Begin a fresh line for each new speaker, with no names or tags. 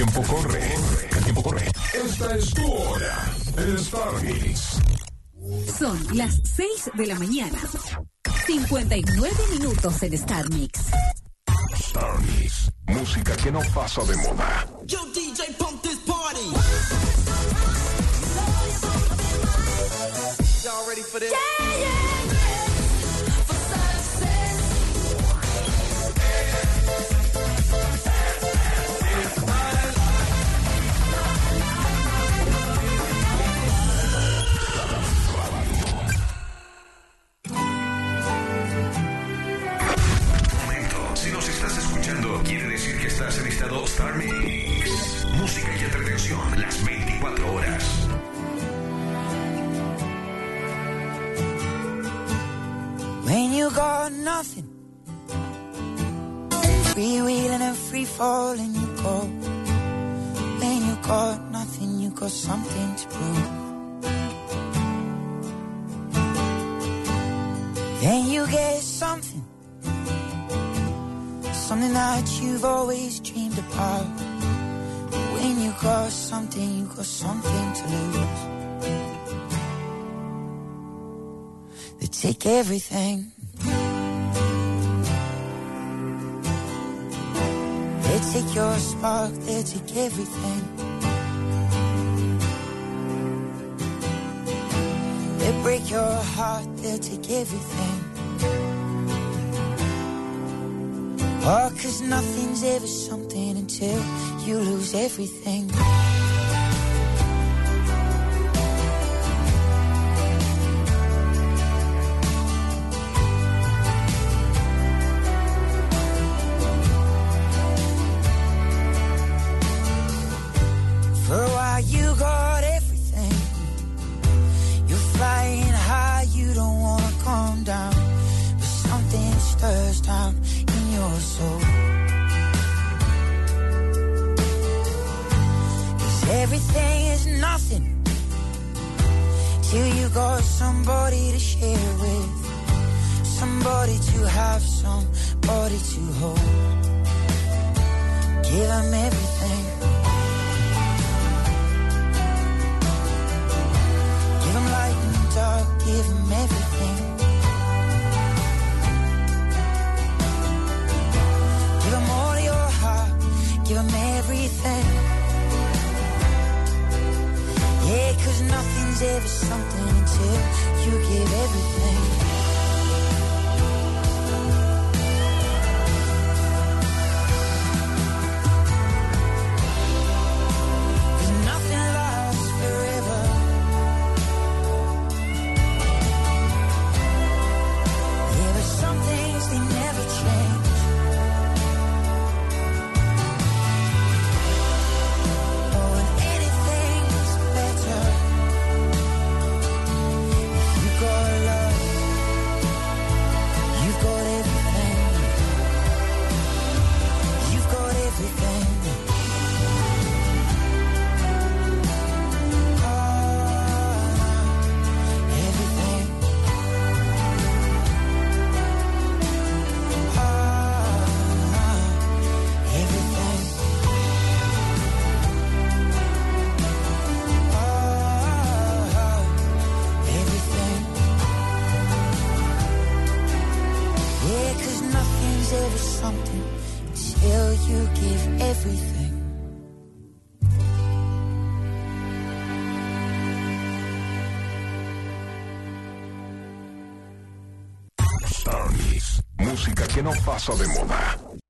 tiempo corre. El tiempo corre. Esta es tu hora en Star Mix.
Son las 6 de la mañana. 59 minutos en Star Mix.
Star Mix. Música que no pasa de moda.
Yo, DJ, pump this party. Y'all ready for this?
Yeah, yeah. For success.
Momento, si nos estás escuchando, quiere decir que estás en estado Star Mix. Música y entretención las 24 horas.
When you got nothing, freewheeling and free falling you go. When you got nothing, you got something to prove. Then you get something, something that you've always dreamed about. When you got something, you got something to lose. They take everything. They take your spark, they take everything. They break your heart, they take everything. Oh, 'cause nothing's ever something until you lose everything. For a while you got everything. You're flying high, you don't wanna calm down. But something stirs down in your soul. 'Cause everything is nothing till you got somebody to share it with. Somebody to have, somebody to hold. Give them everything. Give them light and dark, give them everything. Give them all your heart, give them everything. Yeah, 'cause nothing's ever something until you give everything.
Star Mix. Música que no pasa de moda.